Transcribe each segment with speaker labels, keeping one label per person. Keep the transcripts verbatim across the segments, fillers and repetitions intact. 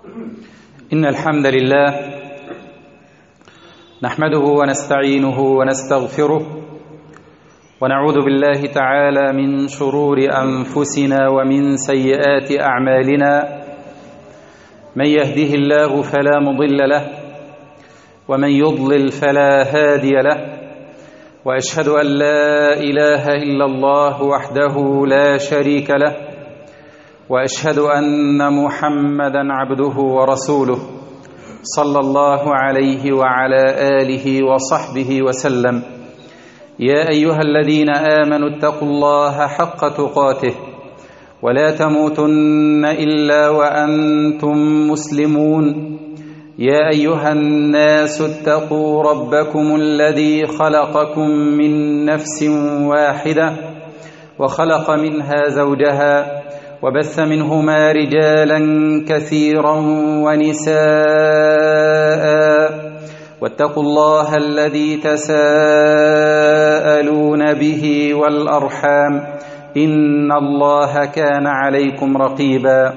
Speaker 1: إن الحمد لله نحمده ونستعينه ونستغفره ونعوذ بالله تعالى من شرور أنفسنا ومن سيئات أعمالنا. من يهده الله فلا مضل له ومن يضلل فلا هادي له، وأشهد أن لا إله إلا الله وحده لا شريك له، وأشهد أن محمدًا عبده ورسوله صلى الله عليه وعلى آله وصحبه وسلم. يا أيها الذين آمنوا اتقوا الله حق تقاته ولا تموتن إلا وأنتم مسلمون. يا أيها الناس اتقوا ربكم الذي خلقكم من نفس واحدة وخلق منها زوجها وبث منهما رجالا كثيرا ونساء، واتقوا الله الذي تساءلون به والأرحام إن الله كان عليكم رقيبا.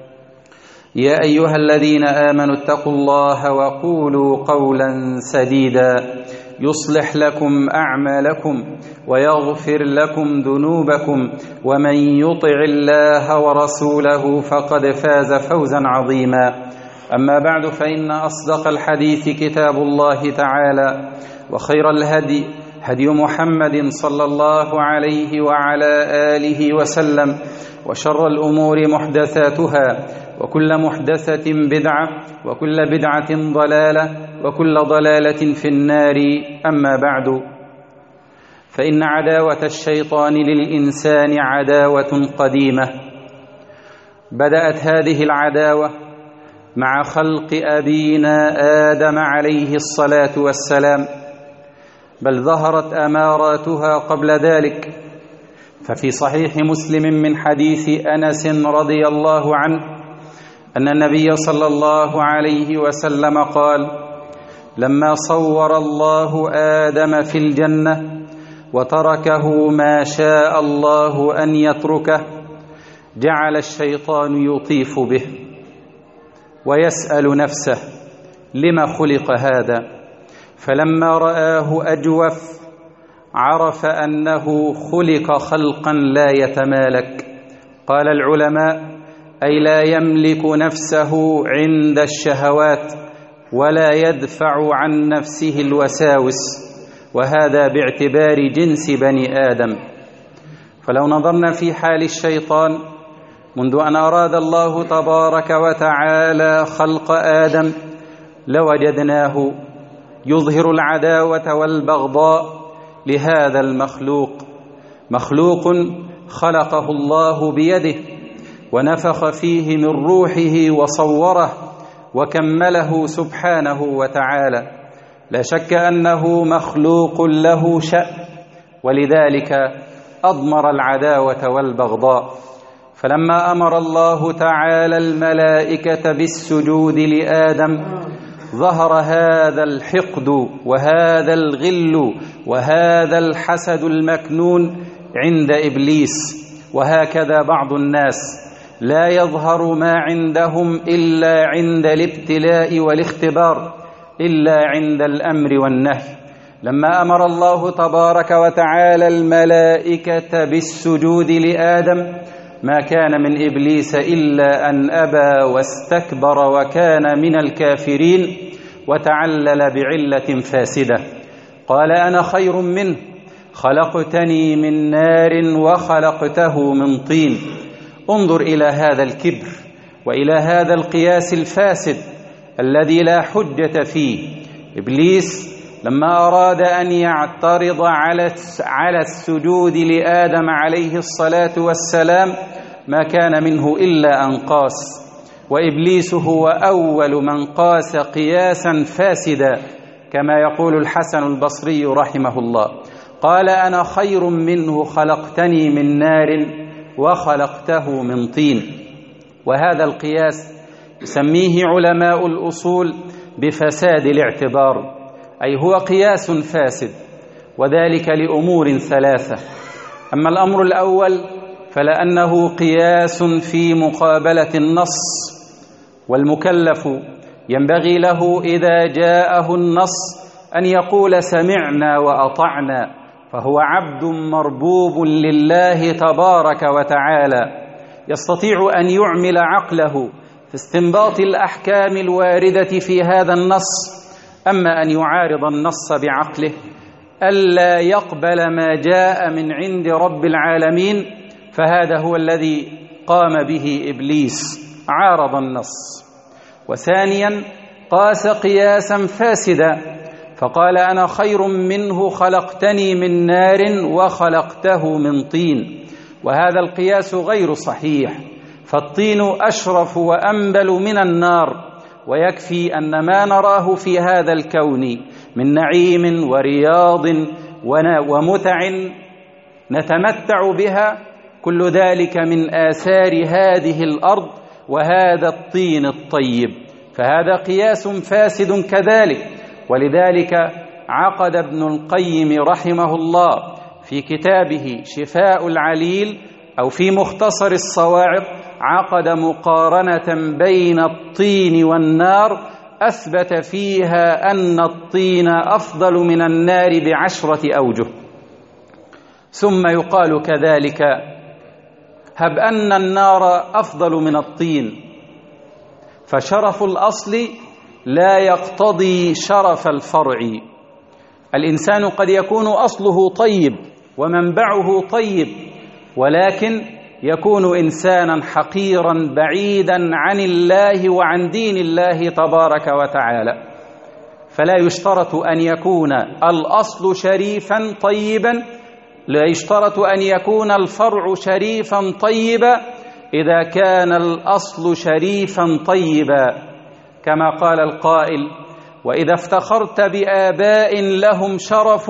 Speaker 1: يا أيها الذين آمنوا اتقوا الله وقولوا قولا سديدا يصلح لكم أعمالكم ويغفر لكم ذنوبكم، ومن يطع الله ورسوله فقد فاز فوزا عظيما. أما بعد، فإن أصدق الحديث كتاب الله تعالى، وخير الهدي هدي محمد صلى الله عليه وعلى آله وسلم، وشر الأمور محدثاتها، وكل محدثة بدعة، وكل بدعة ضلالة، وكل ضلالة في النار. أما بعد، فإن عداوة الشيطان للإنسان عداوة قديمة. بدأت هذه العداوة مع خلق أبينا آدم عليه الصلاة والسلام، بل ظهرت أماراتها قبل ذلك. ففي صحيح مسلم من حديث أنس رضي الله عنه أن النبي صلى الله عليه وسلم قال: لما صور الله آدم في الجنة وتركه ما شاء الله أن يتركه، جعل الشيطان يطيف به ويسأل نفسه: لما خلق هذا؟ فلما رآه أجوف عرف أنه خلق خلقا لا يتمالك. قال العلماء: أي لا يملك نفسه عند الشهوات ولا يدفع عن نفسه الوساوس، وهذا باعتبار جنس بني آدم. فلو نظرنا في حال الشيطان منذ أن أراد الله تبارك وتعالى خلق آدم لوجدناه يظهر العداوة والبغضاء لهذا المخلوق، مخلوق خلقه الله بيده ونفخ فيه من روحه وصوره وكمله سبحانه وتعالى. لا شك أنه مخلوق له شأن، ولذلك أضمر العداوة والبغضاء. فلما أمر الله تعالى الملائكة بالسجود لآدم ظهر هذا الحقد وهذا الغل وهذا الحسد المكنون عند إبليس. وهكذا بعض الناس لا يظهر ما عندهم إلا عند الابتلاء والاختبار، إلا عند الأمر والنهي. لما أمر الله تبارك وتعالى الملائكة بالسجود لآدم ما كان من إبليس إلا أن أبى واستكبر وكان من الكافرين وتعلل بعلة فاسدة. قال: أنا خير منه، خلقتني من نار وخلقته من طين. انظر إلى هذا الكبر وإلى هذا القياس الفاسد الذي لا حجة فيه. إبليس لما أراد أن يعترض على السجود لآدم عليه الصلاة والسلام ما كان منه إلا أن قاس، وإبليس هو أول من قاس قياسا فاسدا، كما يقول الحسن البصري رحمه الله: قال: أنا خير منه، خلقتني من نار وخلقته من طين. وهذا القياس يسميه علماء الأصول بفساد الاعتبار، أي هو قياس فاسد، وذلك لأمور ثلاثة. أما الأمر الأول فلأنه قياس في مقابلة النص، والمكلف ينبغي له إذا جاءه النص أن يقول سمعنا وأطعنا، فهو عبد مربوب لله تبارك وتعالى، يستطيع أن يعمل عقله في استنباط الأحكام الواردة في هذا النص. أما أن يعارض النص بعقله ألا يقبل ما جاء من عند رب العالمين، فهذا هو الذي قام به إبليس، عارض النص. وثانيا قاس قياسا فاسدا، فقال أنا خير منه خلقتني من نار وخلقته من طين، وهذا القياس غير صحيح، فالطين أشرف وأنبل من النار، ويكفي أن ما نراه في هذا الكون من نعيم ورياض ومتع نتمتع بها كل ذلك من آثار هذه الأرض وهذا الطين الطيب، فهذا قياس فاسد كذلك. ولذلك عقد ابن القيم رحمه الله في كتابه شفاء العليل أو في مختصر الصواعق عقد مقارنة بين الطين والنار أثبت فيها أن الطين أفضل من النار بعشرة أوجه. ثم يقال كذلك هب أن النار أفضل من الطين، فشرف الأصل لا يقتضي شرف الفرع. الإنسان قد يكون أصله طيب ومنبعه طيب، ولكن يكون إنسانا حقيرا بعيدا عن الله وعن دين الله تبارك وتعالى. فلا يشترط أن يكون الأصل شريفا طيبا، لا يشترط أن يكون الفرع شريفا طيبا إذا كان الأصل شريفا طيبا، كما قال القائل وإذا افتخرت بآباء لهم شرف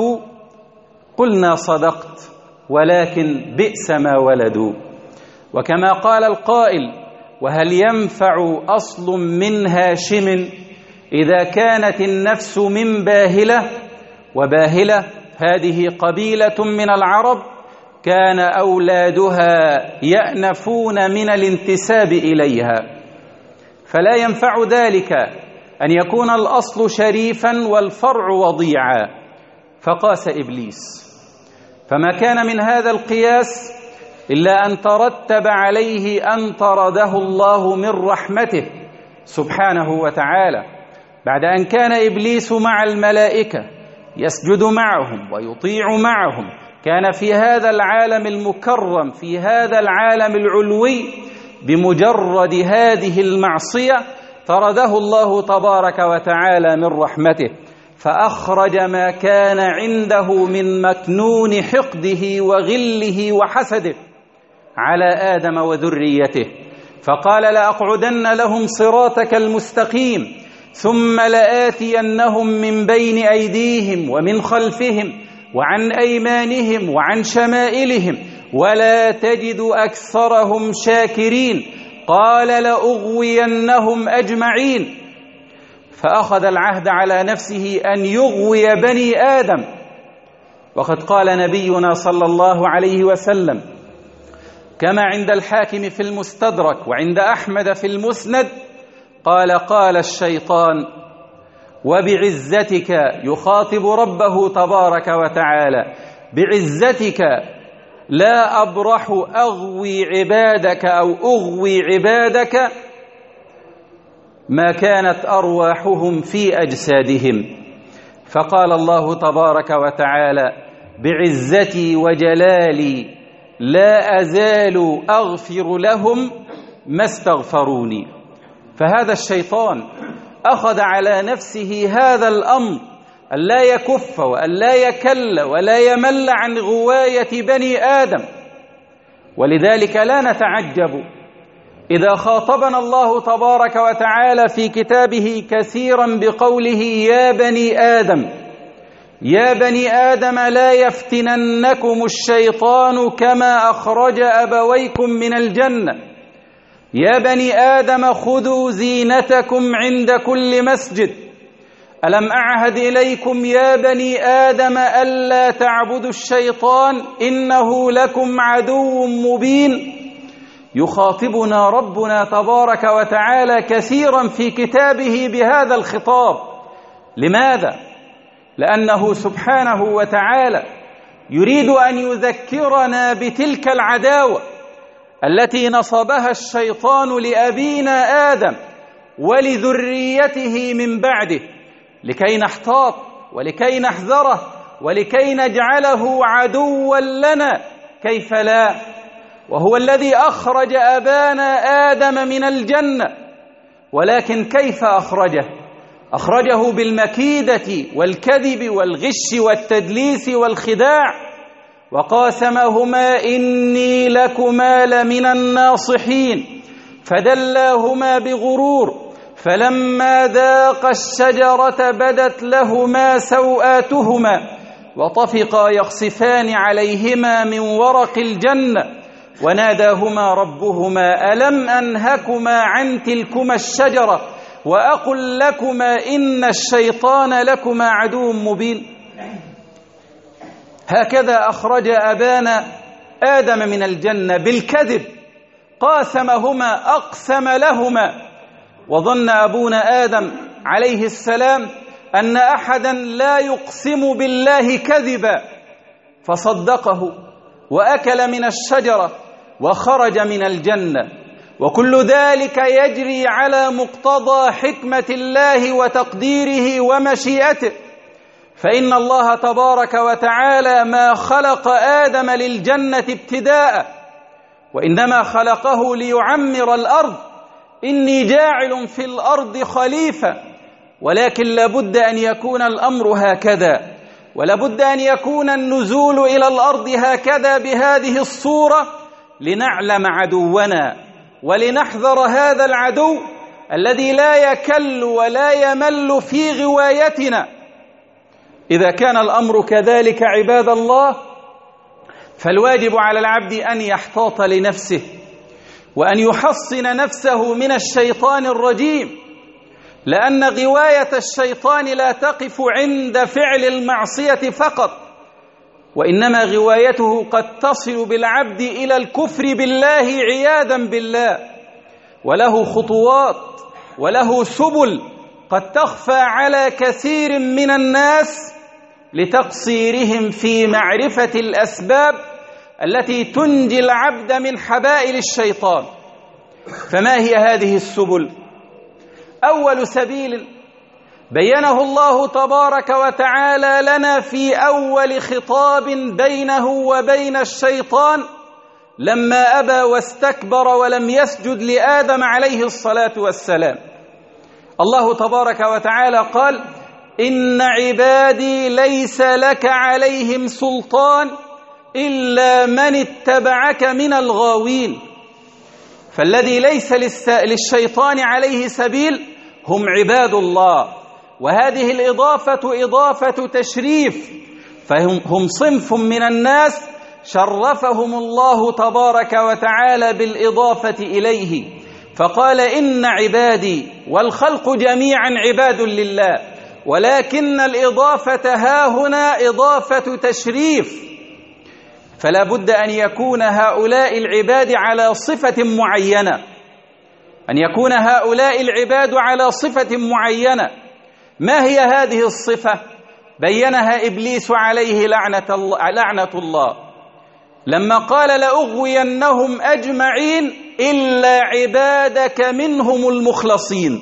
Speaker 1: قلنا صدقت ولكن بئس ما ولدوا. وكما قال القائل وهل ينفع أصل من هاشم إذا كانت النفس من باهلة، وباهلة هذه قبيلة من العرب كان أولادها يأنفون من الانتساب إليها، فلا ينفع ذلك أن يكون الأصل شريفا والفرع وضيعا. فقاس إبليس، فما كان من هذا القياس إلا أن ترتب عليه أن طرده الله من رحمته سبحانه وتعالى، بعد أن كان إبليس مع الملائكة يسجد معهم ويطيع معهم، كان في هذا العالم المكرم في هذا العالم العلوي، بمجرد هذه المعصية طرده الله تبارك وتعالى من رحمته، فأخرج ما كان عنده من مكنون حقده وغله وحسده على آدم وذريته، فقال لأقعدن لهم صراطك المستقيم ثم لآتينهم من بين أيديهم ومن خلفهم وعن أيمانهم وعن شمائلهم ولا تجد أكثرهم شاكرين، قال لأغوينهم أجمعين. فأخذ العهد على نفسه أن يغوي بني آدم، وقد قال نبينا صلى الله عليه وسلم كما عند الحاكم في المستدرك وعند أحمد في المسند قال قال الشيطان وبعزتك، يخاطب ربه تبارك وتعالى، بعزتك لا أبرح أغوي عبادك أو أغوي عبادك ما كانت أرواحهم في أجسادهم. فقال الله تبارك وتعالى بعزتي وجلالي لا أزال أغفر لهم ما استغفروني. فهذا الشيطان أخذ على نفسه هذا الأمر، ألا يكف وألا يكل ولا يمل عن غواية بني آدم. ولذلك لا نتعجب إذا خاطبنا الله تبارك وتعالى في كتابه كثيرا بقوله يا بني آدم، يا بني آدم لا يفتننكم الشيطان كما أخرج أبويكم من الجنة، يا بني آدم خذوا زينتكم عند كل مسجد، ألم أعهد إليكم يا بني آدم ألا تعبدوا الشيطان إنه لكم عدو مبين. يخاطبنا ربنا تبارك وتعالى كثيرا في كتابه بهذا الخطاب. لماذا؟ لأنه سبحانه وتعالى يريد أن يذكرنا بتلك العداوة التي نصبها الشيطان لأبينا آدم ولذريته من بعده، لكي نحتاط ولكي نحذره ولكي نجعله عدوا لنا. كيف لا؟ وهو الذي أخرج أبانا آدم من الجنة. ولكن كيف أخرجه؟ أخرجه بالمكيدة والكذب والغش والتدليس والخداع، وقاسمهما إني لكما لمن الناصحين فدلاهما بغرور فلما ذاقا الشجرة بدت لهما سوآتهما وطفقا يخصفان عليهما من ورق الجنة وناداهما ربهما ألم أنهكما عن تلكما الشجرة وأقل لكما إن الشيطان لكما عدو مبين. هكذا أخرج أبانا آدم من الجنة بالكذب، قاسمهما، أقسم لهما، وظن أبونا آدم عليه السلام أن أحدا لا يقسم بالله كذبا، فصدقه وأكل من الشجرة وخرج من الجنة. وكل ذلك يجري على مقتضى حكمة الله وتقديره ومشيئته، فإن الله تبارك وتعالى ما خلق آدم للجنة ابتداء، وإنما خلقه ليعمر الأرض. إني جاعل في الأرض خليفة، ولكن لابد أن يكون الأمر هكذا، ولابد أن يكون النزول إلى الأرض هكذا بهذه الصورة لنعلم عدونا ولنحذر هذا العدو الذي لا يكل ولا يمل في غوايتنا. إذا كان الأمر كذلك عباد الله، فالواجب على العبد أن يحتاط لنفسه وأن يحصن نفسه من الشيطان الرجيم، لأن غواية الشيطان لا تقف عند فعل المعصية فقط، وإنما غوايته قد تصل بالعبد إلى الكفر بالله عياذا بالله، وله خطوات وله سبل قد تخفى على كثير من الناس لتقصيرهم في معرفة الأسباب التي تنجي العبد من حبائل الشيطان. فما هي هذه السبل؟ أول سبيل بينه الله تبارك وتعالى لنا في أول خطاب بينه وبين الشيطان لما أبى واستكبر ولم يسجد لآدم عليه الصلاة والسلام. الله تبارك وتعالى قال: إن عبادي ليس لك عليهم سلطان إلا من اتبعك من الغاوين. فالذي ليس للشيطان عليه سبيل هم عباد الله، وهذه الإضافة إضافة تشريف، فهم صنف من الناس شرفهم الله تبارك وتعالى بالإضافة إليه، فقال: إن عبادي، والخلق جميعا عباد لله، ولكن الإضافة ها هنا إضافة تشريف، فلا بد أن يكون هؤلاء العباد على صفة معينة، أن يكون هؤلاء العباد على صفة معينة. ما هي هذه الصفة؟ بينها إبليس عليه لعنة الله, لعنة الله لما قال: لأغوينهم أجمعين إلا عبادك منهم المخلصين،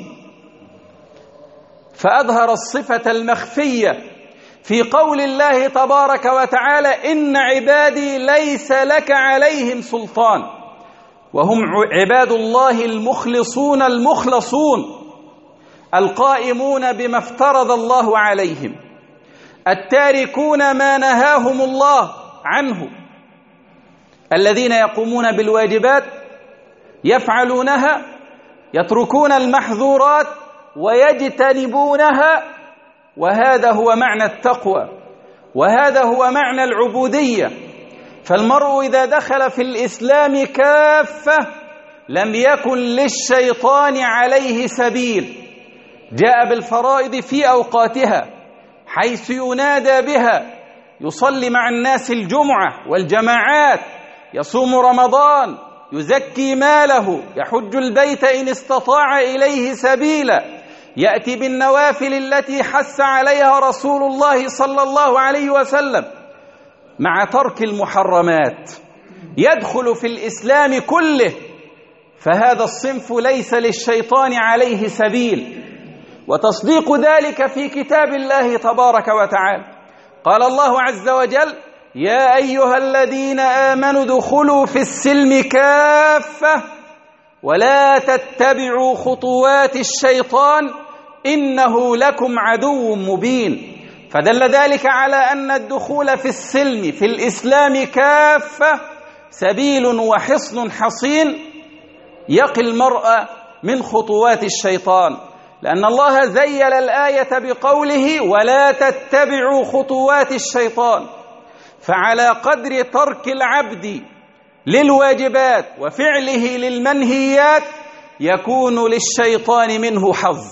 Speaker 1: فأظهر الصفة المخفية في قول الله تبارك وتعالى: إن عبادي ليس لك عليهم سلطان، وهم عباد الله المخلصون المخلصون القائمون بما افترض الله عليهم، التاركون ما نهاهم الله عنه، الذين يقومون بالواجبات يفعلونها، يتركون المحظورات ويجتنبونها، وهذا هو معنى التقوى، وهذا هو معنى العبودية. فالمرء إذا دخل في الإسلام كافة لم يكن للشيطان عليه سبيل. جاء بالفرائض في أوقاتها حيث ينادى بها، يصلي مع الناس الجمعة والجماعات، يصوم رمضان يزكي ماله، يحج البيت إن استطاع إليه سبيلا، يأتي بالنوافل التي حث عليها رسول الله صلى الله عليه وسلم، مع ترك المحرمات، يدخل في الإسلام كله، فهذا الصنف ليس للشيطان عليه سبيل. وتصديق ذلك في كتاب الله تبارك وتعالى. قال الله عز وجل: يا أيها الذين آمنوا ادخلوا في السلم كافة ولا تتبعوا خطوات الشيطان إنه لكم عدو مبين. فدل ذلك على أن الدخول في السلم في الإسلام كافة سبيل وحصن حصين يقي المرء من خطوات الشيطان، لأن الله زيل الآية بقوله: ولا تتبعوا خطوات الشيطان. فعلى قدر ترك العبد للواجبات وفعله للمنهيات يكون للشيطان منه حظ.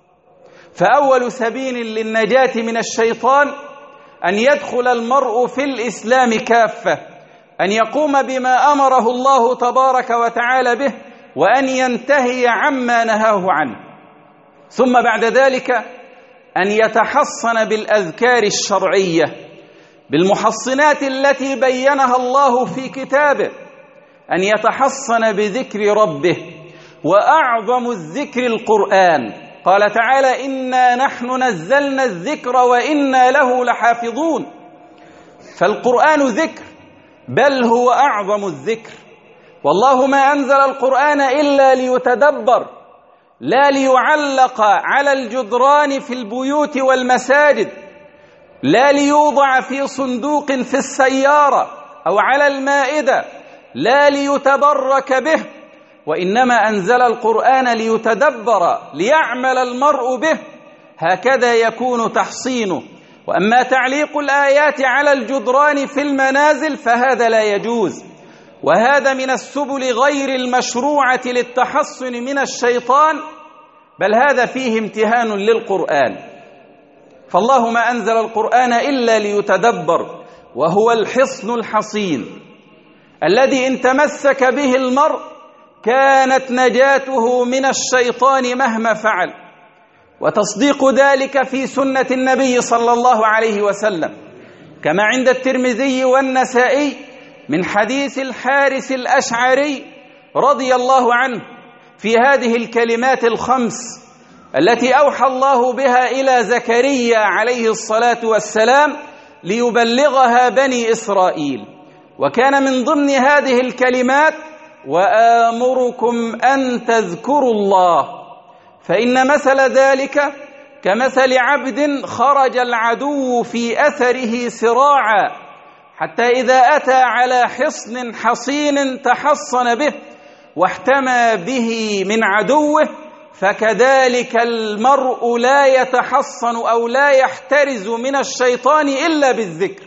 Speaker 1: فأول سبيل للنجاة من الشيطان أن يدخل المرء في الإسلام كافة، أن يقوم بما أمره الله تبارك وتعالى به، وأن ينتهي عما نهاه عنه. ثم بعد ذلك أن يتحصن بالأذكار الشرعية، بالمحصنات التي بينها الله في كتابه، أن يتحصن بذكر ربه، وأعظم الذكر القرآن. قال تعالى: إنا نحن نزلنا الذكر وإنا له لحافظون. فالقرآن ذكر، بل هو أعظم الذكر. والله ما أنزل القرآن إلا ليتدبر، لا ليعلق على الجدران في البيوت والمساجد، لا ليوضع في صندوق في السيارة أو على المائدة، لا ليتبرك به، وإنما أنزل القرآن ليتدبر، ليعمل المرء به. هكذا يكون تحصينه. وأما تعليق الآيات على الجدران في المنازل فهذا لا يجوز، وهذا من السبل غير المشروعة للتحصن من الشيطان، بل هذا فيه امتهان للقرآن. فالله ما أنزل القرآن إلا ليتدبر، وهو الحصن الحصين الذي إن تمسك به المرء كانت نجاته من الشيطان مهما فعل. وتصديق ذلك في سنة النبي صلى الله عليه وسلم، كما عند الترمذي والنسائي من حديث الحارث الأشعري رضي الله عنه في هذه الكلمات الخمس التي أوحى الله بها إلى زكريا عليه الصلاة والسلام ليبلغها بني إسرائيل. وكان من ضمن هذه الكلمات: وآمركم أن تذكروا الله، فإن مثل ذلك كمثل عبد خرج العدو في أثره سراعا، حتى إذا أتى على حصن حصين تحصن به واحتمى به من عدوه. فكذلك المرء لا يتحصن أو لا يحترز من الشيطان إلا بالذكر،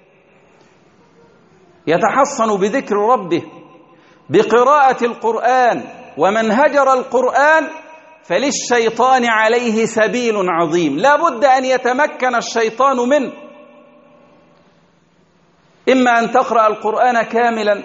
Speaker 1: يتحصن بذكر ربه، بقراءة القرآن. ومن هجر القرآن فللشيطان عليه سبيل عظيم، لا بد أن يتمكن الشيطان منه. إما أن تقرأ القرآن كاملا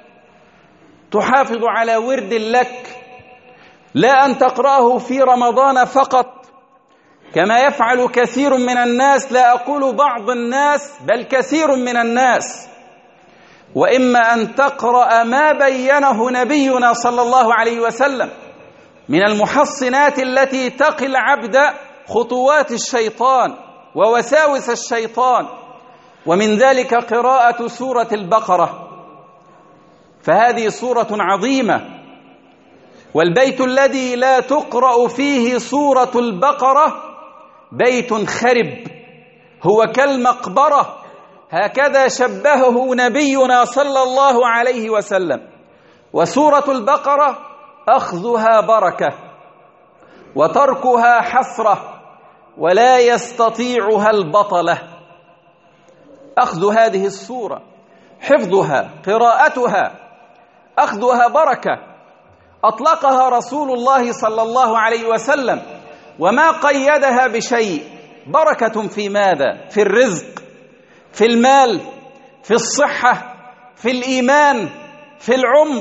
Speaker 1: تحافظ على ورد لك، لا أن تقرأه في رمضان فقط كما يفعل كثير من الناس، لا أقول بعض الناس بل كثير من الناس. وإما أن تقرأ ما بينه نبينا صلى الله عليه وسلم من المحصنات التي تقي العبد خطوات الشيطان ووساوس الشيطان، ومن ذلك قراءة سورة البقرة، فهذه سورة عظيمة. والبيت الذي لا تقرأ فيه سورة البقرة بيت خرب، هو كالمقبرة، هكذا شبهه نبينا صلى الله عليه وسلم. وسورة البقرة أخذها بركة وتركها حسرة، ولا يستطيعها البطلة. أخذ هذه السورة، حفظها، قراءتها، أخذها بركة، أطلقها رسول الله صلى الله عليه وسلم وما قيدها بشيء. بركة في ماذا؟ في الرزق، في المال، في الصحة، في الإيمان، في العمر،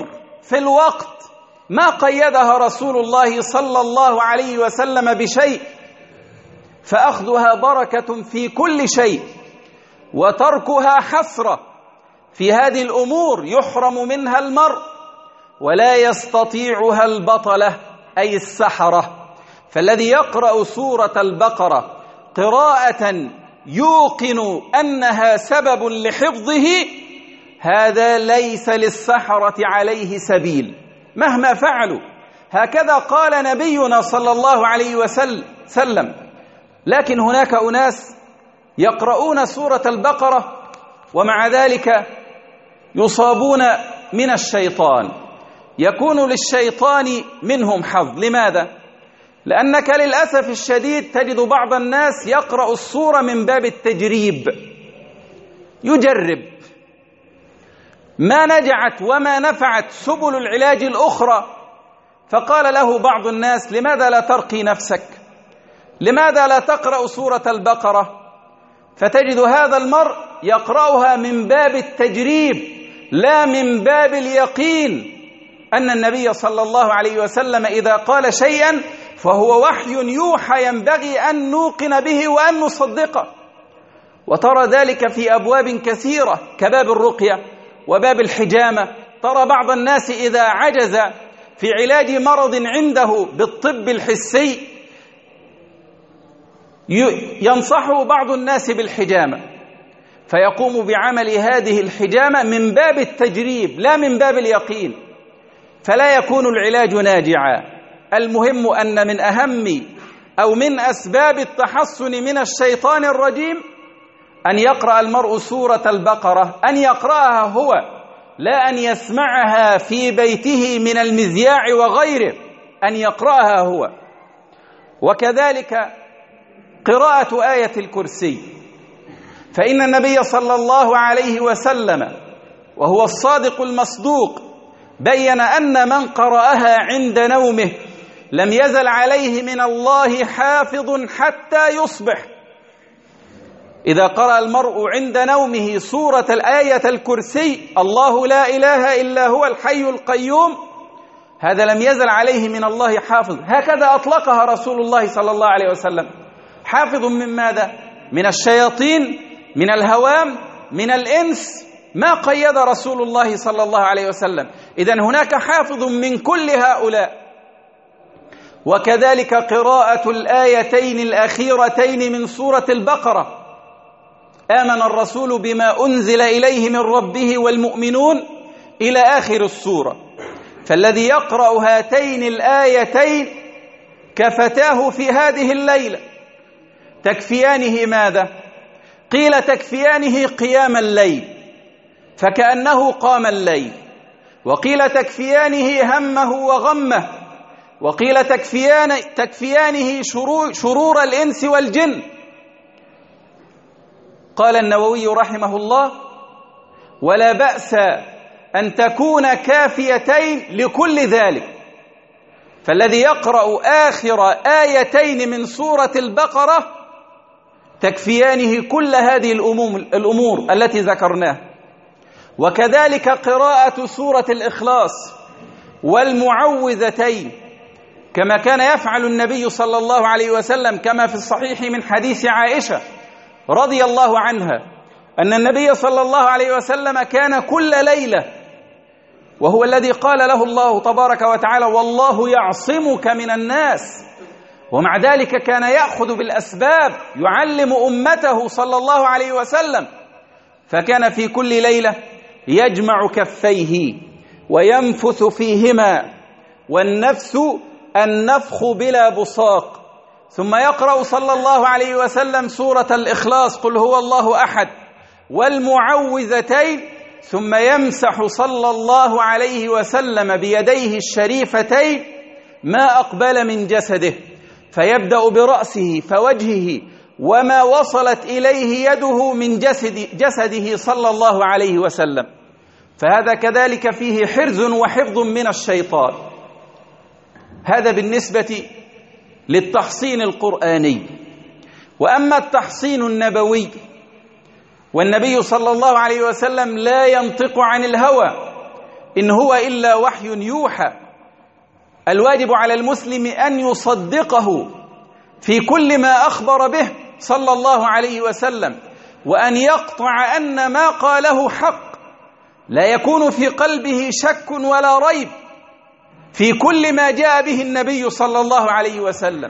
Speaker 1: في الوقت ما قيدها رسول الله صلى الله عليه وسلم بشيء، فأخذها بركة في كل شيء، وتركها حسرة في هذه الأمور يحرم منها المرء ولا يستطيعها البطلة أي السحرة. فالذي يقرأ سورة البقرة قراءة يوقن أنها سبب لحفظه هذا ليس للسحرة عليه سبيل مهما فعلوا. هكذا قال نبينا صلى الله عليه وسلم. لكن هناك أناس يقرؤون سورة البقرة ومع ذلك يصابون من الشيطان، يكون للشيطان منهم حظ. لماذا؟ لأنك للأسف الشديد تجد بعض الناس يقرأ السورة من باب التجريب، يجرب ما نجعت وما نفعت سبل العلاج الأخرى، فقال له بعض الناس: لماذا لا ترقي نفسك؟ لماذا لا تقرأ سورة البقرة؟ فتجد هذا المرء يقرأها من باب التجريب لا من باب اليقين أن النبي صلى الله عليه وسلم إذا قال شيئا فهو وحي يوحى ينبغي أن نوقن به وأن نصدقه. وترى ذلك في أبواب كثيرة كباب الرقية وباب الحجامة. ترى بعض الناس إذا عجز في علاج مرض عنده بالطب الحسي ينصحه بعض الناس بالحجامة، فيقوم بعمل هذه الحجامة من باب التجريب لا من باب اليقين، فلا يكون العلاج ناجعا. المهم أن من أهم أو من أسباب التحصن من الشيطان الرجيم أن يقرأ المرء سورة البقرة، أن يقرأها هو لا أن يسمعها في بيته من المذياع وغيره، أن يقرأها هو. وكذلك قراءة آية الكرسي، فإن النبي صلى الله عليه وسلم وهو الصادق المصدوق بين أن من قرأها عند نومه لم يزل عليه من الله حافظ حتى يصبح. إذا قرأ المرء عند نومه سورة الآية الكرسي الله لا إله إلا هو الحي القيوم، هذا لم يزل عليه من الله حافظ. هكذا أطلقها رسول الله صلى الله عليه وسلم. حافظ من ماذا؟ من الشياطين، من الهوام، من الإنس، ما قيد رسول الله صلى الله عليه وسلم. إذن هناك حافظ من كل هؤلاء. وكذلك قراءة الآيتين الأخيرتين من سورة البقرة: آمن الرسول بما أنزل إليه من ربه والمؤمنون إلى آخر السورة. فالذي يقرأ هاتين الآيتين كفتاه في هذه الليلة. تكفيانه ماذا؟ قيل تكفيانه قيام الليل فكأنه قام الليل، وقيل تكفيانه همه وغمه، وقيل تكفيان تكفيانه شرور, شرور الإنس والجن. قال النووي رحمه الله: ولا بأس أن تكون كافيتين لكل ذلك. فالذي يقرأ آخر آيتين من سورة البقرة تكفيانه كل هذه الأمور التي ذكرناها. وكذلك قراءة سورة الإخلاص والمعوذتين كما كان يفعل النبي صلى الله عليه وسلم، كما في الصحيح من حديث عائشة رضي الله عنها أن النبي صلى الله عليه وسلم كان كل ليلة، وهو الذي قال له الله تبارك وتعالى: والله يعصمك من الناس، ومع ذلك كان يأخذ بالأسباب يعلم أمته صلى الله عليه وسلم. فكان في كل ليلة يجمع كفيه وينفث فيهما، والنفس النفخ بلا بصاق، ثم يقرأ صلى الله عليه وسلم سورة الإخلاص قل هو الله أحد والمعوذتين، ثم يمسح صلى الله عليه وسلم بيديه الشريفتين ما أقبل من جسده، فيبدأ برأسه فوجهه وما وصلت إليه يده من جسد جسده صلى الله عليه وسلم. فهذا كذلك فيه حرز وحفظ من الشيطان. هذا بالنسبة للتحصين القرآني. وأما التحصين النبوي، والنبي صلى الله عليه وسلم لا ينطق عن الهوى، إن هو إلا وحي يوحى. الواجب على المسلم أن يصدقه في كل ما أخبر به صلى الله عليه وسلم، وأن يقطع أن ما قاله حق، لا يكون في قلبه شك ولا ريب في كل ما جاء به النبي صلى الله عليه وسلم.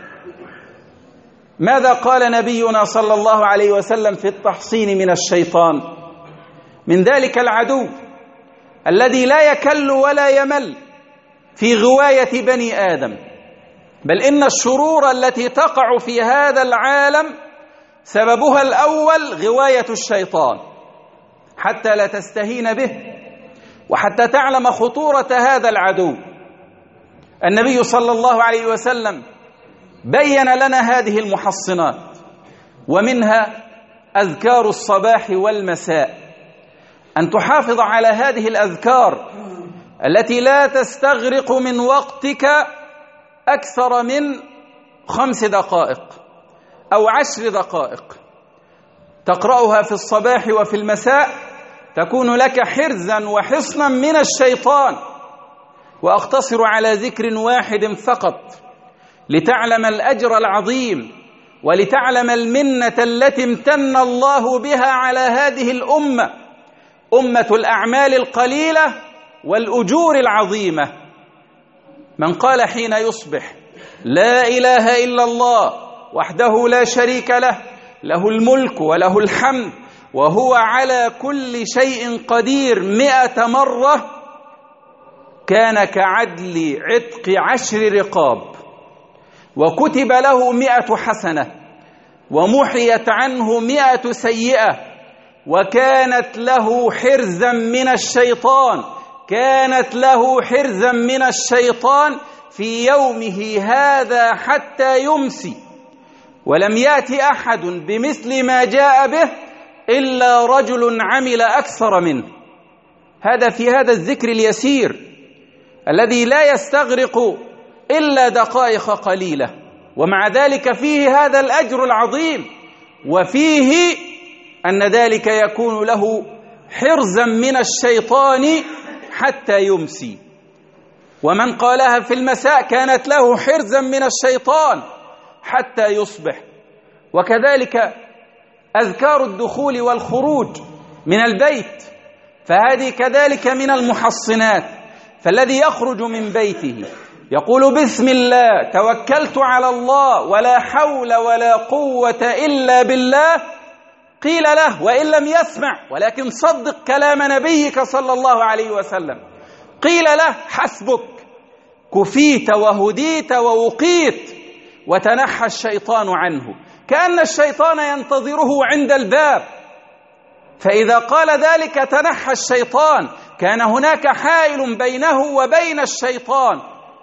Speaker 1: ماذا قال نبينا صلى الله عليه وسلم في التحصين من الشيطان؟ من ذلك العدو الذي لا يكل ولا يمل في غواية بني آدم، بل إن الشرور التي تقع في هذا العالم سببها الأول غواية الشيطان، حتى لا تستهين به وحتى تعلم خطورة هذا العدو. النبي صلى الله عليه وسلم بين لنا هذه المحصنات، ومنها أذكار الصباح والمساء، أن تحافظ على هذه الأذكار التي لا تستغرق من وقتك أكثر من خمس دقائق أو عشر دقائق، تقرأها في الصباح وفي المساء، تكون لك حرزا وحصنا من الشيطان. وأقتصر على ذكر واحد فقط لتعلم الأجر العظيم ولتعلم المنة التي امتن الله بها على هذه الأمة، أمة الأعمال القليلة والأجور العظيمة. من قال حين يصبح لا إله إلا الله وحده لا شريك له، له الملك وله الحمد وهو على كل شيء قدير مئة مرة، كان كعدل عتق عشر رقاب، وكتب له مئة حسنة، ومحيت عنه مئة سيئة، وكانت له حرزا من الشيطان، كانت له حرزا من الشيطان في يومه هذا حتى يمسي. ولم يأتي أحد بمثل ما جاء به إلا رجل عمل أكثر منه. هذا في هذا الذكر اليسير الذي لا يستغرق إلا دقائق قليلة، ومع ذلك فيه هذا الأجر العظيم، وفيه أن ذلك يكون له حرزا من الشيطان حتى يمسي. ومن قالها في المساء كانت له حرزا من الشيطان حتى يصبح. وكذلك أذكار الدخول والخروج من البيت، فهذه كذلك من المحصنات. فالذي يخرج من بيته يقول بسم الله توكلت على الله ولا حول ولا قوة إلا بالله، قيل له وإن لم يسمع ولكن صدق كلام نبيك صلى الله عليه وسلم، قيل له حسبك كفيت وهديت ووقيت، وتنحى الشيطان عنه، كأن الشيطان ينتظره عند الباب، فإذا قال ذلك تنحى الشيطان، كان هناك حائل بينه وبين الشيطان.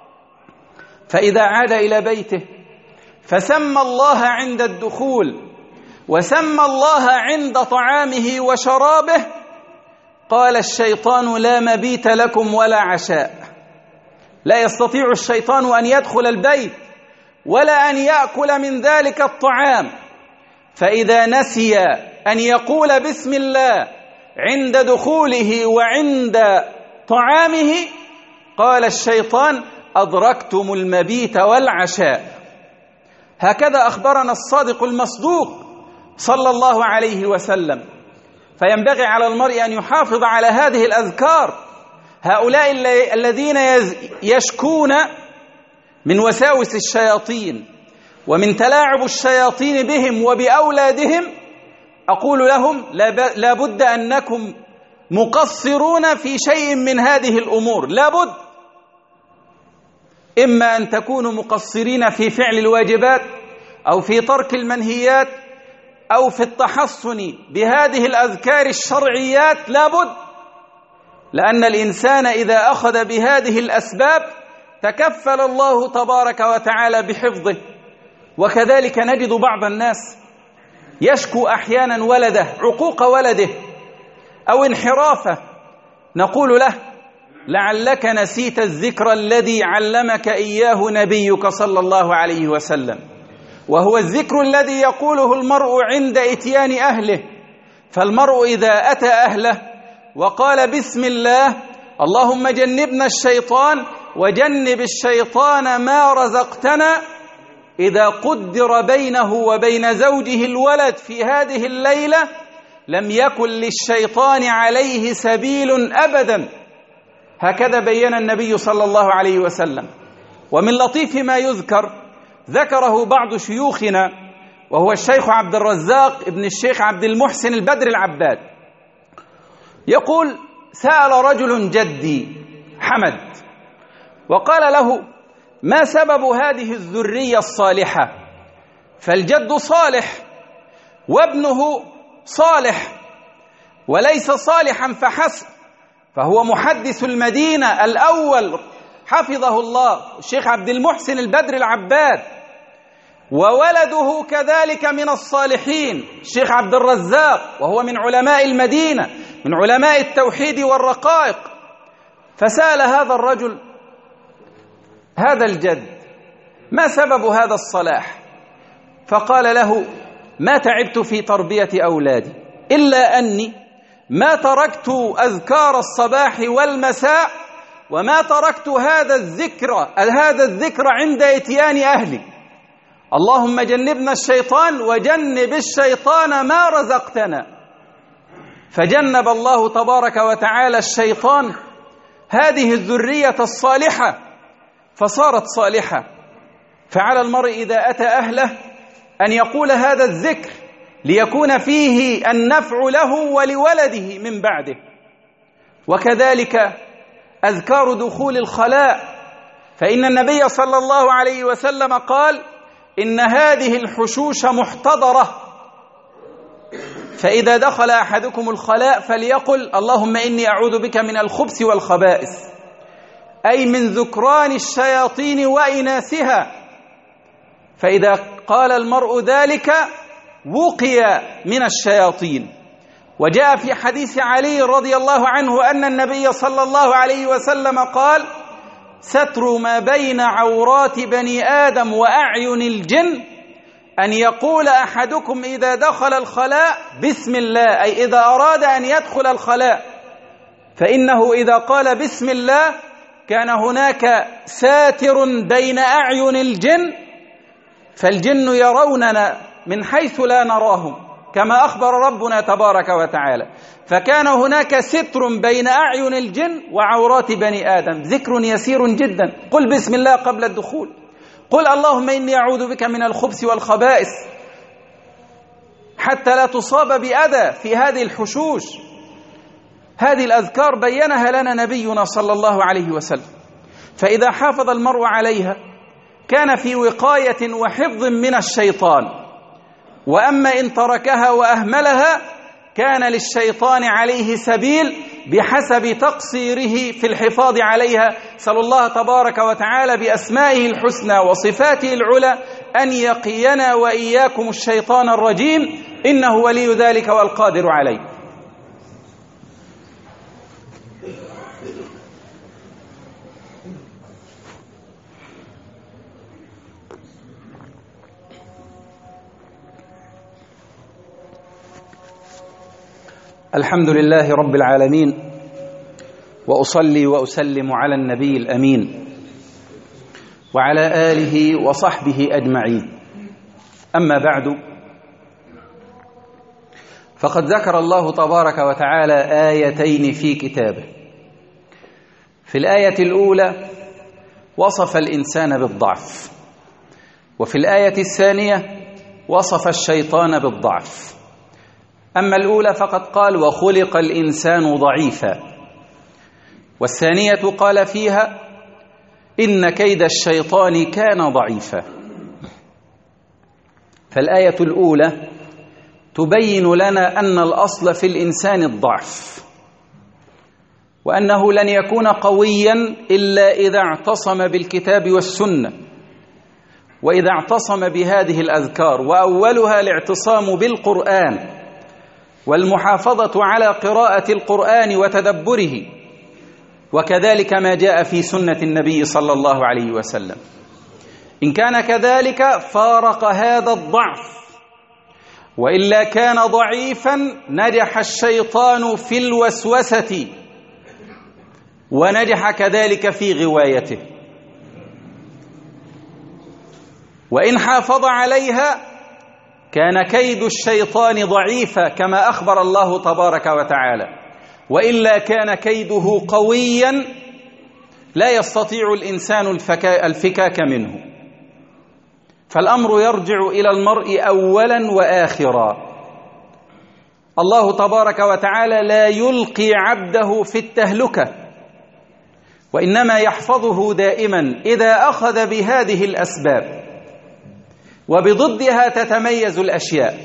Speaker 1: فإذا عاد إلى بيته فسمى الله عند الدخول وسمى الله عند طعامه وشرابه، قال الشيطان لا مبيت لكم ولا عشاء. لا يستطيع الشيطان أن يدخل البيت ولا أن يأكل من ذلك الطعام. فإذا نسي أن يقول بسم الله عند دخوله وعند طعامه، قال الشيطان أدركتم المبيت والعشاء. هكذا أخبرنا الصادق المصدوق صلى الله عليه وسلم. فينبغي على المرء أن يحافظ على هذه الأذكار. هؤلاء الذين يشكون من وساوس الشياطين ومن تلاعب الشياطين بهم وبأولادهم، أقول لهم لا بد أنكم مقصرون في شيء من هذه الأمور، لا بد، إما أن تكونوا مقصرين في فعل الواجبات أو في ترك المنهيات أو في التحصن بهذه الأذكار الشرعيات، لا بد، لأن الإنسان إذا أخذ بهذه الأسباب تكفل الله تبارك وتعالى بحفظه. وكذلك نجد بعض الناس يشكو أحيانا ولده، عقوق ولده أو انحرافه، نقول له لعلك نسيت الذكر الذي علمك إياه نبيك صلى الله عليه وسلم، وهو الذكر الذي يقوله المرء عند إتيان أهله. فالمرء إذا أتى أهله وقال بسم الله اللهم جنبنا الشيطان وجنب الشيطان ما رزقتنا، إذا قدر بينه وبين زوجه الولد في هذه الليلة لم يكن للشيطان عليه سبيل أبدا. هكذا بين النبي صلى الله عليه وسلم. ومن لطيف ما يذكر ذكره بعض شيوخنا وهو الشيخ عبد الرزاق ابن الشيخ عبد المحسن البدر العباد، يقول: سأل رجل جدي حمد وقال له: ما سبب هذه الذرية الصالحة؟ فالجد صالح وابنه صالح، وليس صالحا فحسب، فهو محدث المدينة الأول حفظه الله الشيخ عبد المحسن البدر العباد، وولده كذلك من الصالحين الشيخ عبد الرزاق، وهو من علماء المدينة من علماء التوحيد والرقائق. فسأل هذا الرجل هذا الجد: ما سبب هذا الصلاح؟ فقال له: ما تعبت في تربية أولادي إلا أني ما تركت أذكار الصباح والمساء، وما تركت هذا الذكر هذا الذكر عند إتيان أهلي. اللهم جنبنا الشيطان وجنب الشيطان ما رزقتنا. فجنب الله تبارك وتعالى الشيطان هذه الذرية الصالحة فصارت صالحة. فعلى المرء إذا أتى أهله أن يقول هذا الذكر ليكون فيه النفع له ولولده من بعده. وكذلك أذكار دخول الخلاء، فإن النبي صلى الله عليه وسلم قال: إن هذه الحشوش محتضرة، فإذا دخل أحدكم الخلاء فليقل: اللهم إني أعوذ بك من الخبث والخبائث، أي من ذكران الشياطين وإناثها. فإذا قال المرء ذلك وقي من الشياطين. وجاء في حديث علي رضي الله عنه أن النبي صلى الله عليه وسلم قال: ستر ما بين عورات بني آدم وأعين الجن أن يقول أحدكم إذا دخل الخلاء بسم الله، أي إذا أراد أن يدخل الخلاء، فإنه إذا قال بسم الله كان هناك ساتر بين أعين الجن، فالجن يروننا من حيث لا نراهم كما أخبر ربنا تبارك وتعالى. فكان هناك ستر بين أعين الجن وعورات بني آدم. ذكر يسير جدا: قل بسم الله قبل الدخول، قل اللهم إني أعوذ بك من الخبث والخبائث، حتى لا تصاب بأذى في هذه الحشوش. هذه الأذكار بينها لنا نبينا صلى الله عليه وسلم، فإذا حافظ المرء عليها كان في وقاية وحفظ من الشيطان. وأما إن تركها وأهملها كان للشيطان عليه سبيل بحسب تقصيره في الحفاظ عليها. سأل الله تبارك وتعالى بأسمائه الحسنى وصفاته العلى أن يقينا وإياكم الشيطان الرجيم، إنه ولي ذلك والقادر عليه. الحمد لله رب العالمين، وأصلي وأسلم على النبي الأمين وعلى آله وصحبه أجمعين. أما بعد، فقد ذكر الله تبارك وتعالى آيتين في كتابه. في الآية الأولى وصف الإنسان بالضعف، وفي الآية الثانية وصف الشيطان بالضعف. أما الأولى فقد قال: وخلق الإنسان ضعيفا، والثانية قال فيها: إن كيد الشيطان كان ضعيفا. فالآية الأولى تبين لنا أن الأصل في الإنسان الضعف، وأنه لن يكون قويا إلا إذا اعتصم بالكتاب والسنة، وإذا اعتصم بهذه الأذكار، وأولها الاعتصام بالقرآن والمحافظة على قراءة القرآن وتدبره، وكذلك ما جاء في سنة النبي صلى الله عليه وسلم. إن كان كذلك فارق هذا الضعف، وإلا كان ضعيفا نجح الشيطان في الوسوسة ونجح كذلك في غوايته، وإن حافظ عليها كان كيد الشيطان ضعيفا كما أخبر الله تبارك وتعالى، وإلا كان كيده قويا لا يستطيع الإنسان الفكاك منه. فالأمر يرجع إلى المرء أولا وآخرا. الله تبارك وتعالى لا يلقي عبده في التهلكة، وإنما يحفظه دائما إذا أخذ بهذه الأسباب، وبضدها تتميز الأشياء.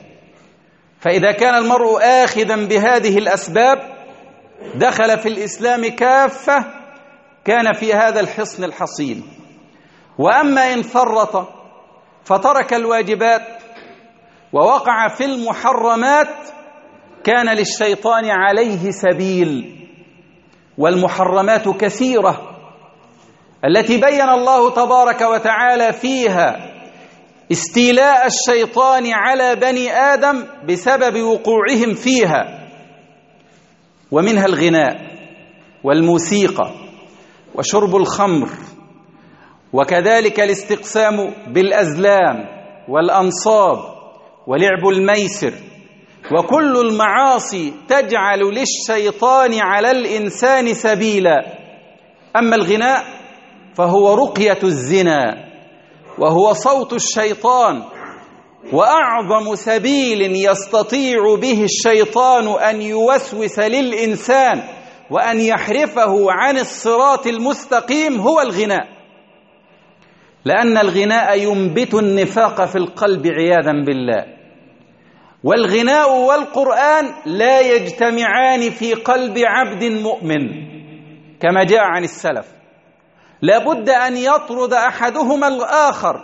Speaker 1: فإذا كان المرء آخذا بهذه الأسباب دخل في الإسلام كافة، كان في هذا الحصن الحصين. وأما إن فرط فترك الواجبات ووقع في المحرمات كان للشيطان عليه سبيل. والمحرمات كثيرة التي بين الله تبارك وتعالى فيها استيلاء الشيطان على بني آدم بسبب وقوعهم فيها، ومنها الغناء والموسيقى وشرب الخمر، وكذلك الاستقسام بالأزلام والأنصاب ولعب الميسر، وكل المعاصي تجعل للشيطان على الإنسان سبيلا. أما الغناء فهو رقية الزنا، وهو صوت الشيطان، وأعظم سبيل يستطيع به الشيطان أن يوسوس للإنسان وأن يحرفه عن الصراط المستقيم هو الغناء، لأن الغناء ينبت النفاق في القلب عياذا بالله. والغناء والقرآن لا يجتمعان في قلب عبد مؤمن كما جاء عن السلف، لابد أن يطرد أحدهما الآخر.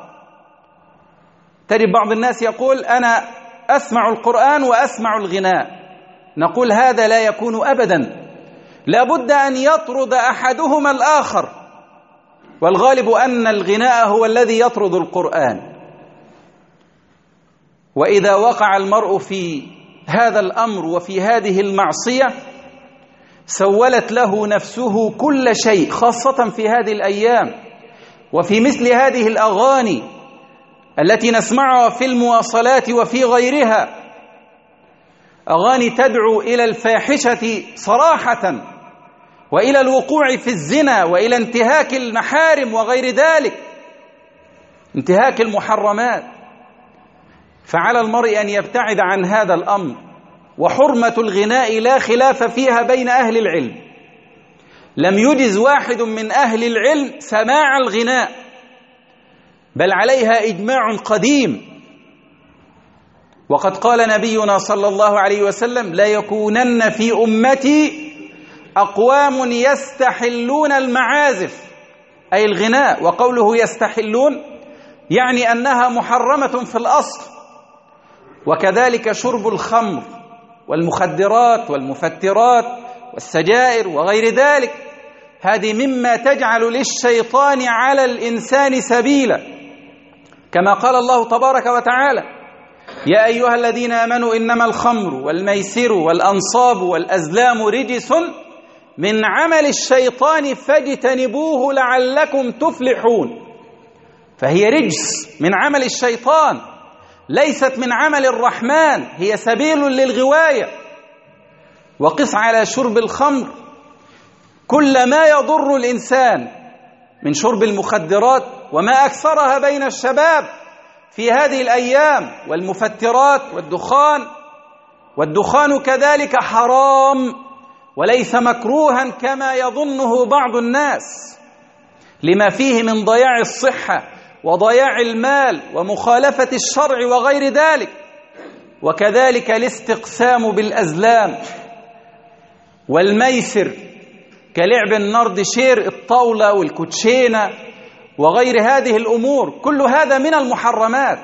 Speaker 1: تجد بعض الناس يقول أنا أسمع القرآن وأسمع الغناء، نقول هذا لا يكون أبدا، لابد أن يطرد أحدهما الآخر، والغالب أن الغناء هو الذي يطرد القرآن. وإذا وقع المرء في هذا الأمر وفي هذه المعصية سولت له نفسه كل شيء، خاصة في هذه الأيام وفي مثل هذه الأغاني التي نسمعها في المواصلات وفي غيرها، أغاني تدعو إلى الفاحشة صراحة، وإلى الوقوع في الزنا، وإلى انتهاك المحارم وغير ذلك، انتهاك المحرمات. فعلى المرء أن يبتعد عن هذا الأمر. وحرمة الغناء لا خلاف فيها بين أهل العلم، لم يجز واحد من أهل العلم سماع الغناء، بل عليها إجماع قديم. وقد قال نبينا صلى الله عليه وسلم لا يكونن في أمتي أقوام يستحلون المعازف، أي الغناء. وقوله يستحلون يعني أنها محرمة في الأصل. وكذلك شرب الخمر والمخدرات والمفترات والسجائر وغير ذلك، هذه مما تجعل للشيطان على الإنسان سبيلا، كما قال الله تبارك وتعالى يا أيها الذين آمنوا إنما الخمر والميسر والأنصاب والأزلام رجس من عمل الشيطان فاجتنبوه لعلكم تفلحون. فهي رجس من عمل الشيطان، ليست من عمل الرحمن، هي سبيل للغواية. وقس على شرب الخمر كل ما يضر الإنسان من شرب المخدرات، وما أكثرها بين الشباب في هذه الأيام، والمفترات والدخان. والدخان كذلك حرام وليس مكروها كما يظنه بعض الناس، لما فيه من ضياع الصحة وضياع المال ومخالفة الشرع وغير ذلك. وكذلك الاستقسام بالأزلام والميسر كلعب النردشير، الطاولة والكوتشينة وغير هذه الأمور، كل هذا من المحرمات.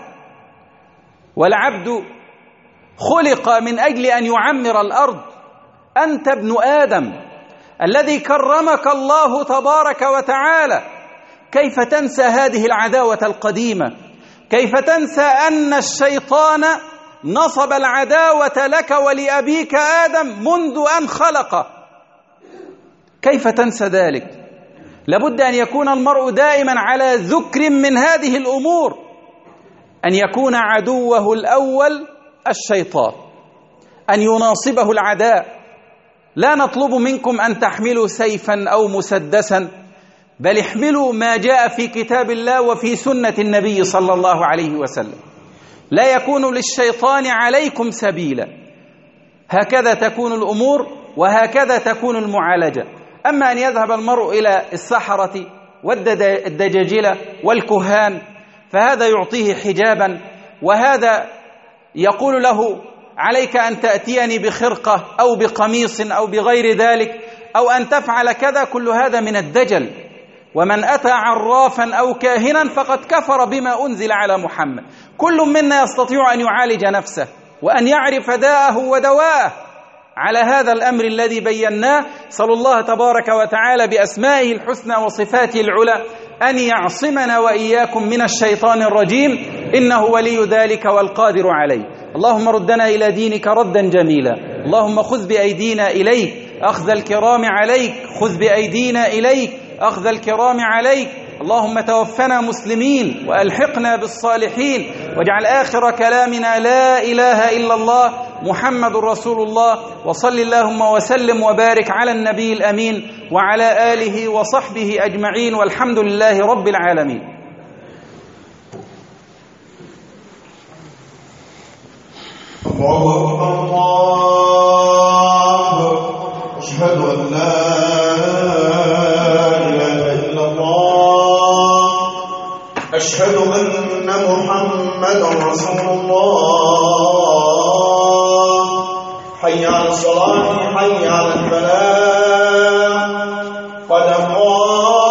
Speaker 1: والعبد خلق من أجل أن يعمر الأرض. أنت ابن آدم الذي كرمك الله تبارك وتعالى، كيف تنسى هذه العداوة القديمة؟ كيف تنسى أن الشيطان نصب العداوة لك ولأبيك آدم منذ أن خلقه؟ كيف تنسى ذلك؟ لابد أن يكون المرء دائما على ذكر من هذه الأمور، أن يكون عدوه الأول الشيطان، أن يناصبه العداء. لا نطلب منكم أن تحملوا سيفا أو مسدسا، بل احملوا ما جاء في كتاب الله وفي سنة النبي صلى الله عليه وسلم. لا يكون للشيطان عليكم سبيلا. هكذا تكون الأمور وهكذا تكون المعالجة. أما أن يذهب المرء إلى السحرة والدجاجلة والكهان فهذا يعطيه حجابا، وهذا يقول له عليك أن تأتيني بخرقة أو بقميص أو بغير ذلك، أو أن تفعل كذا. كل هذا من الدجل. ومن أتى عرافا أو كاهنا فقد كفر بما أنزل على محمد. كل منا يستطيع أن يعالج نفسه وأن يعرف داءه ودواءه على هذا الأمر الذي بيناه. صلى الله تبارك وتعالى بأسمائه الحسنى وصفاته العلى أن يعصمنا وإياكم من الشيطان الرجيم، إنه ولي ذلك والقادر عليه. اللهم ردنا إلى دينك ردا جميلا، اللهم خذ بأيدينا إليك أخذ الكرام عليك، خذ بأيدينا إليك أخذ الكرام عليك. اللهم توفنا مسلمين وألحقنا بالصالحين، واجعل آخر كلامنا لا إله إلا الله محمد رسول الله. وصل اللهم وسلم وبارك على النبي الأمين وعلى آله وصحبه أجمعين، والحمد لله رب العالمين.
Speaker 2: الله أكبر الله، أشهد أن لا إله إلا الله، أشهد أن محمدا رسول الله. حي على الصلاة، حي على الفلاح، قد قام